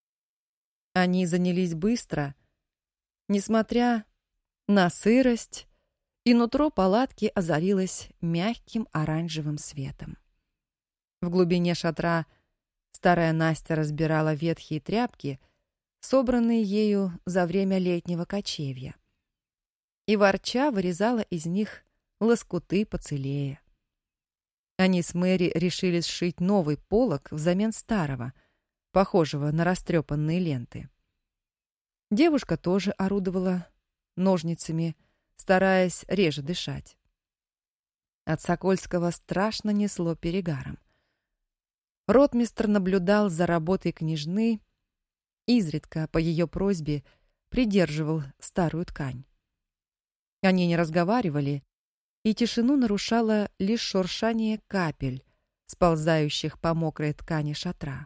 Они занялись быстро, несмотря на сырость, и нутро палатки озарилось мягким оранжевым светом. В глубине шатра старая Настя разбирала ветхие тряпки, собранные ею за время летнего кочевья, и ворча вырезала из них лоскуты поцелее. Они с Мэри решили сшить новый полог взамен старого, похожего на растрепанные ленты. Девушка тоже орудовала ножницами, стараясь реже дышать. От Сокольского страшно несло перегаром. Ротмистр наблюдал за работой княжны, изредка по ее просьбе придерживал старую ткань. Они не разговаривали, и тишину нарушало лишь шуршание капель, сползающих по мокрой ткани шатра.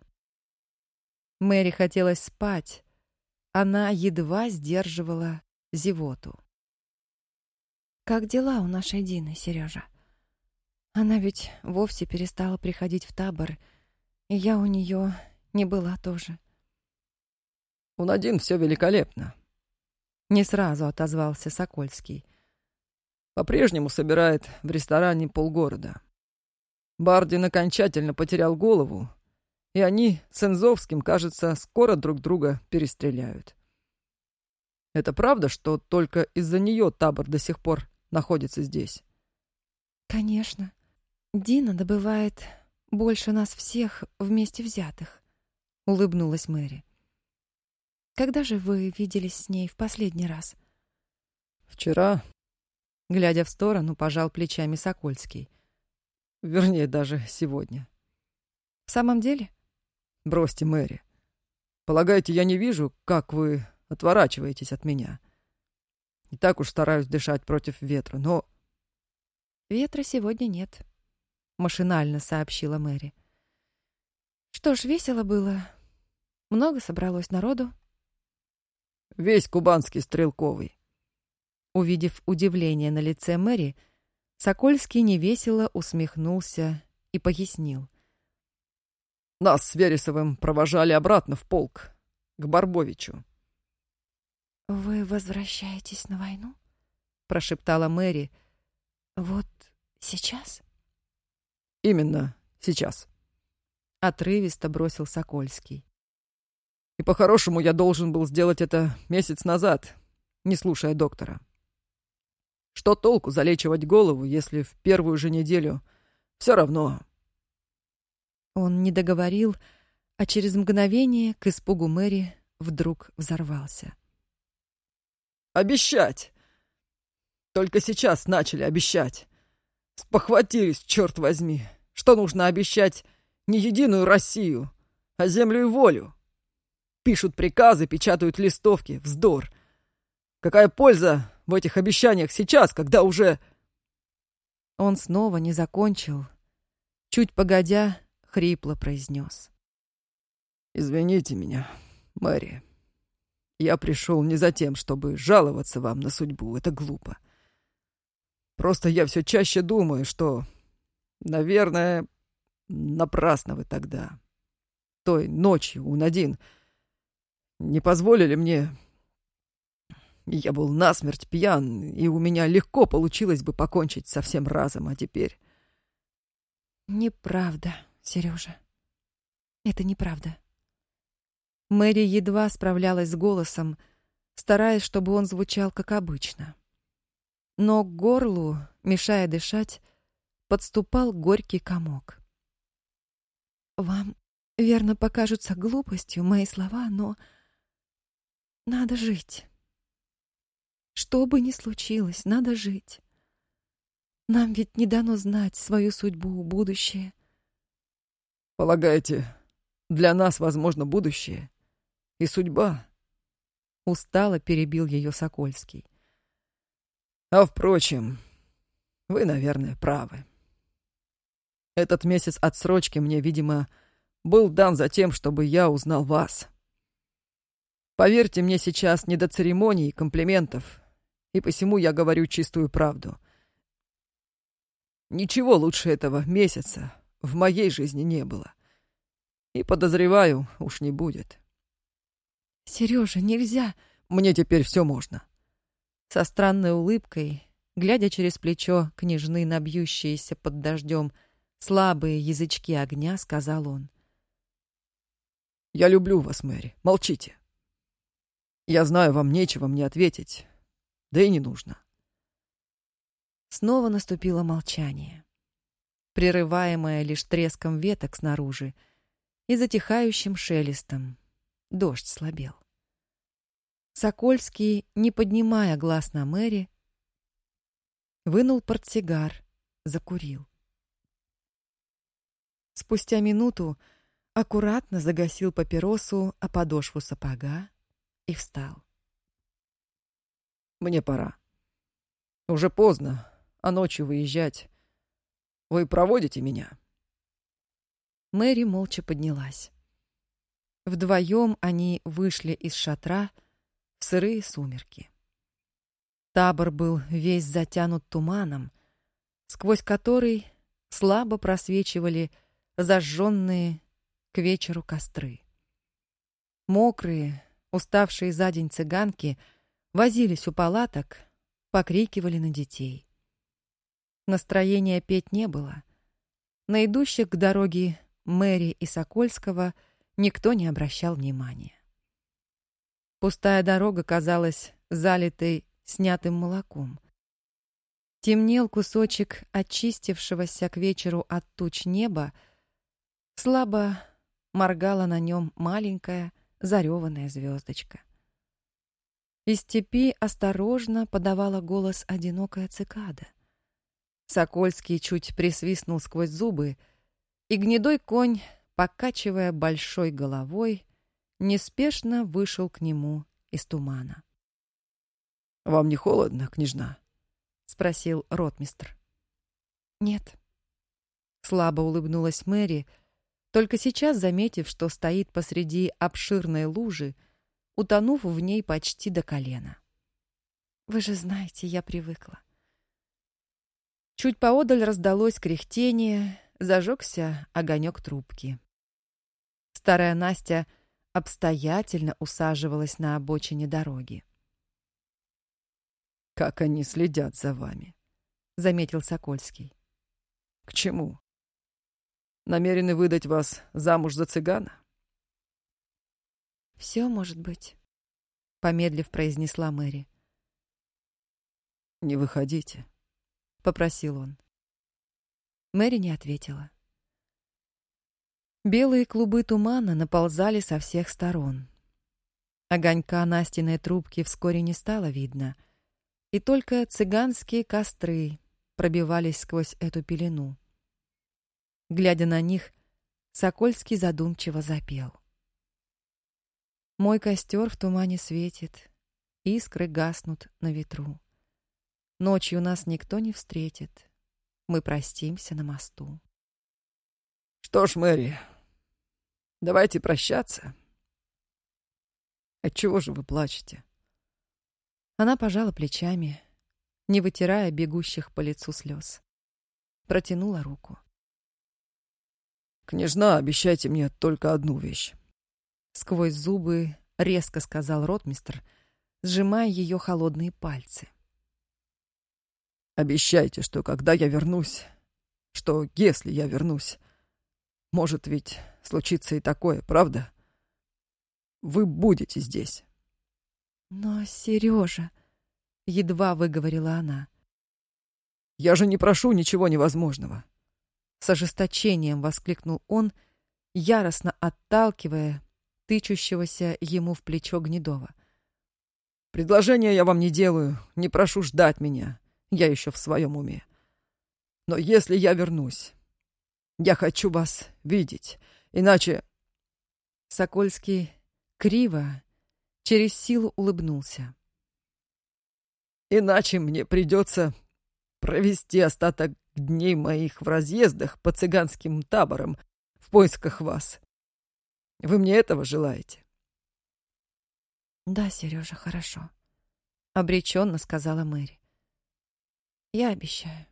Мэри хотелось спать, она едва сдерживала зевоту. «Как дела у нашей Дины, Сережа? Она ведь вовсе перестала приходить в табор, и я у нее не была тоже». «У Надин все великолепно», — не сразу отозвался Сокольский. «По-прежнему собирает в ресторане полгорода. Бардин окончательно потерял голову И они с Энзовским, кажется, скоро друг друга перестреляют. Это правда, что только из-за нее табор до сих пор находится здесь? Конечно. Дина добывает больше нас всех вместе взятых, улыбнулась Мэри. Когда же вы виделись с ней в последний раз? Вчера, глядя в сторону, пожал плечами Сокольский. Вернее, даже сегодня. В самом деле? Бросьте, Мэри. Полагаете, я не вижу, как вы отворачиваетесь от меня? И так уж стараюсь дышать против ветра, но... Ветра сегодня нет, машинально сообщила Мэри. Что ж, весело было. Много собралось народу. Весь кубанский стрелковый. Увидев удивление на лице Мэри, Сокольский невесело усмехнулся и пояснил. Нас с Вересовым провожали обратно в полк, к Барбовичу. «Вы возвращаетесь на войну?» — прошептала Мэри. «Вот сейчас?» «Именно сейчас», — отрывисто бросил Сокольский. «И по-хорошему я должен был сделать это месяц назад, не слушая доктора. Что толку залечивать голову, если в первую же неделю все равно...» Он не договорил, а через мгновение, к испугу Мэри, вдруг взорвался. «Обещать! Только сейчас начали обещать. Спохватились, черт возьми, что нужно обещать не единую Россию, а землю и волю. Пишут приказы, печатают листовки. Вздор! Какая польза в этих обещаниях сейчас, когда уже...» Он снова не закончил. Чуть погодя, хрипло произнес. «Извините меня, Мэри. Я пришел не за тем, чтобы жаловаться вам на судьбу. Это глупо. Просто я все чаще думаю, что, наверное, напрасно вы тогда, той ночью у Надин, не позволили мне... Я был насмерть пьян, и у меня легко получилось бы покончить со всем разом, а теперь...» «Неправда, Сережа. Это неправда». Мэри едва справлялась с голосом, стараясь, чтобы он звучал как обычно. Но к горлу, мешая дышать, подступал горький комок. «Вам, верно, покажутся глупостью мои слова, но надо жить. Что бы ни случилось, надо жить. Нам ведь не дано знать свою судьбу, будущее». «Полагаете, для нас возможно будущее и судьба?» Устало перебил ее Сокольский. «А впрочем, вы, наверное, правы. Этот месяц отсрочки мне, видимо, был дан за тем, чтобы я узнал вас. Поверьте, мне сейчас не до церемоний и комплиментов, и посему я говорю чистую правду. Ничего лучше этого месяца в моей жизни не было. И, подозреваю, уж не будет». «Сережа, нельзя!» «Мне теперь все можно». Со странной улыбкой, глядя через плечо княжны на бьющиеся под дождем слабые язычки огня, сказал он. «Я люблю вас, Мэри. Молчите. Я знаю, вам нечего мне ответить. Да и не нужно». Снова наступило молчание, прерываемое лишь треском веток снаружи и затихающим шелестом. Дождь слабел. Сокольский, не поднимая глаз на Мэри, вынул портсигар, закурил. Спустя минуту аккуратно загасил папиросу о подошву сапога и встал. «Мне пора. Уже поздно, а ночью выезжать. Вы проводите меня?» Мэри молча поднялась. Вдвоем они вышли из шатра в сырые сумерки. Табор был весь затянут туманом, сквозь который слабо просвечивали зажженные к вечеру костры. Мокрые, уставшие за день цыганки возились у палаток, покрикивали на детей. Настроения петь не было. На идущих к дороге Мэри и Сокольского никто не обращал внимания. Пустая дорога казалась залитой снятым молоком. Темнел кусочек очистившегося к вечеру от туч неба, слабо моргала на нем маленькая зареванная звездочка. Из степи осторожно подавала голос одинокая цикада. Сокольский чуть присвистнул сквозь зубы, и гнедой конь, покачивая большой головой, неспешно вышел к нему из тумана. — Вам не холодно, княжна? — спросил ротмистр. — Нет. Слабо улыбнулась Мэри, только сейчас заметив, что стоит посреди обширной лужи, утонув в ней почти до колена. — Вы же знаете, я привыкла. Чуть поодаль раздалось кряхтение, зажегся огонек трубки. Старая Настя обстоятельно усаживалась на обочине дороги. «Как они следят за вами», — заметил Сокольский. «К чему? Намерены выдать вас замуж за цыгана?» «Все может быть», — помедлив произнесла Мэри. «Не выходите», — попросил он. Мэри не ответила. Белые клубы тумана наползали со всех сторон. Огонька Настиной трубки вскоре не стало видно, и только цыганские костры пробивались сквозь эту пелену. Глядя на них, Сокольский задумчиво запел. «Мой костер в тумане светит, искры гаснут на ветру. Ночью нас никто не встретит, мы простимся на мосту». «Что ж, Мэри, давайте прощаться. Отчего же вы плачете?» Она пожала плечами, не вытирая бегущих по лицу слез. Протянула руку. «Княжна, обещайте мне только одну вещь». Сквозь зубы резко сказал ротмистр, сжимая ее холодные пальцы. «Обещайте, что когда я вернусь, что если я вернусь, может ведь случиться и такое, правда? Вы будете здесь». «Но, Сережа...» — едва выговорила она. «Я же не прошу ничего невозможного». С ожесточением воскликнул он, яростно отталкивая тычущегося ему в плечо Гнедова. «Предложения я вам не делаю, не прошу ждать меня, я еще в своем уме. Но если я вернусь, я хочу вас видеть, иначе...» Сокольский криво, через силу улыбнулся. «Иначе мне придется провести остаток дней моих в разъездах по цыганским таборам в поисках вас. Вы мне этого желаете?» «Да, Сережа, хорошо», — обреченно сказала Мэри. «Я обещаю».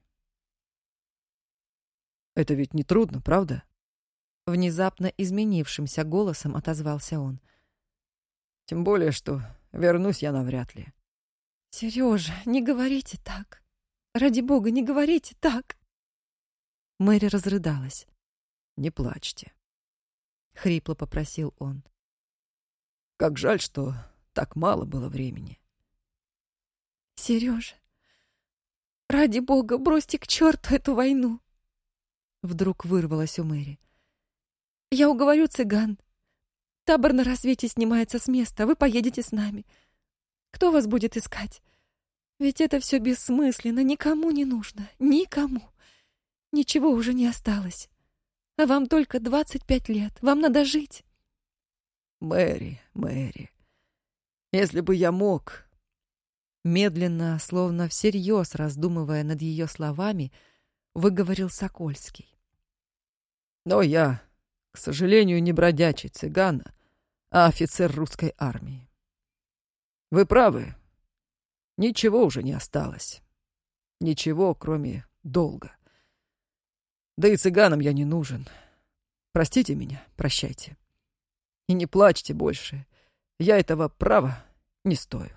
«Это ведь не трудно, правда?» Внезапно изменившимся голосом отозвался он. «Тем более, что вернусь я навряд ли». «Сережа, не говорите так. Ради бога, не говорите так!» Мэри разрыдалась. «Не плачьте», — хрипло попросил он. «Как жаль, что так мало было времени». «Сережа, ради бога, бросьте к черту эту войну!» Вдруг вырвалась у Мэри. «Я уговорю цыган. Табор на рассвете снимается с места, вы поедете с нами. Кто вас будет искать? Ведь это все бессмысленно, никому не нужно, никому. Ничего уже не осталось. А вам только двадцать пять лет, вам надо жить». «Мэри, Мэри, если бы я мог...» Медленно, словно всерьез раздумывая над ее словами, выговорил Сокольский. «Но я, к сожалению, не бродячий цыган, а офицер русской армии. Вы правы, ничего уже не осталось. Ничего, кроме долга. Да и цыганам я не нужен. Простите меня, прощайте. И не плачьте больше, я этого права не стою».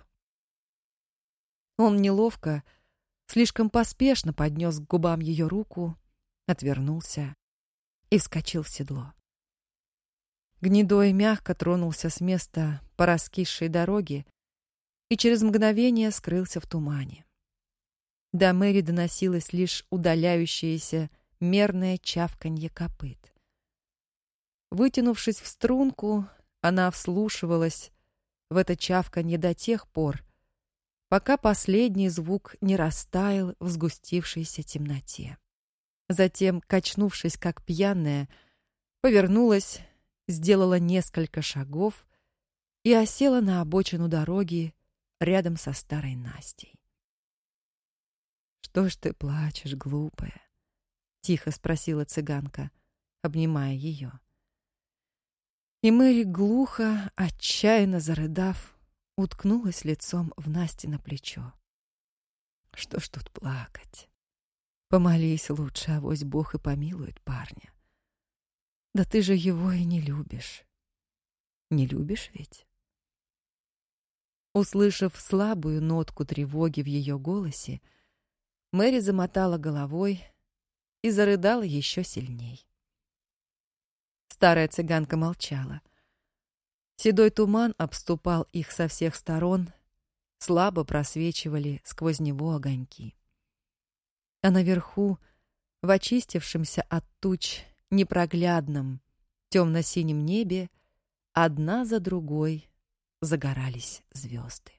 Он неловко, слишком поспешно поднес к губам ее руку, отвернулся, и вскочил в седло. Гнедой мягко тронулся с места по раскисшей дороге и через мгновение скрылся в тумане. До Мэри доносилось лишь удаляющееся мерное чавканье копыт. Вытянувшись в струнку, она вслушивалась в это чавканье до тех пор, пока последний звук не растаял в сгустившейся темноте. Затем, качнувшись как пьяная, повернулась, сделала несколько шагов и осела на обочину дороги рядом со старой Настей. «Что ж ты плачешь, глупая?» — тихо спросила цыганка, обнимая ее. И Мэри, глухо, отчаянно зарыдав, уткнулась лицом в Насте на плечо. «Что ж тут плакать? Помолись лучше, авось Бог и помилует парня. Да ты же его и не любишь. Не любишь ведь?» Услышав слабую нотку тревоги в ее голосе, Мэри замотала головой и зарыдала еще сильней. Старая цыганка молчала. Седой туман обступал их со всех сторон, слабо просвечивали сквозь него огоньки. А наверху, в очистившемся от туч непроглядном темно-синем небе, одна за другой загорались звезды.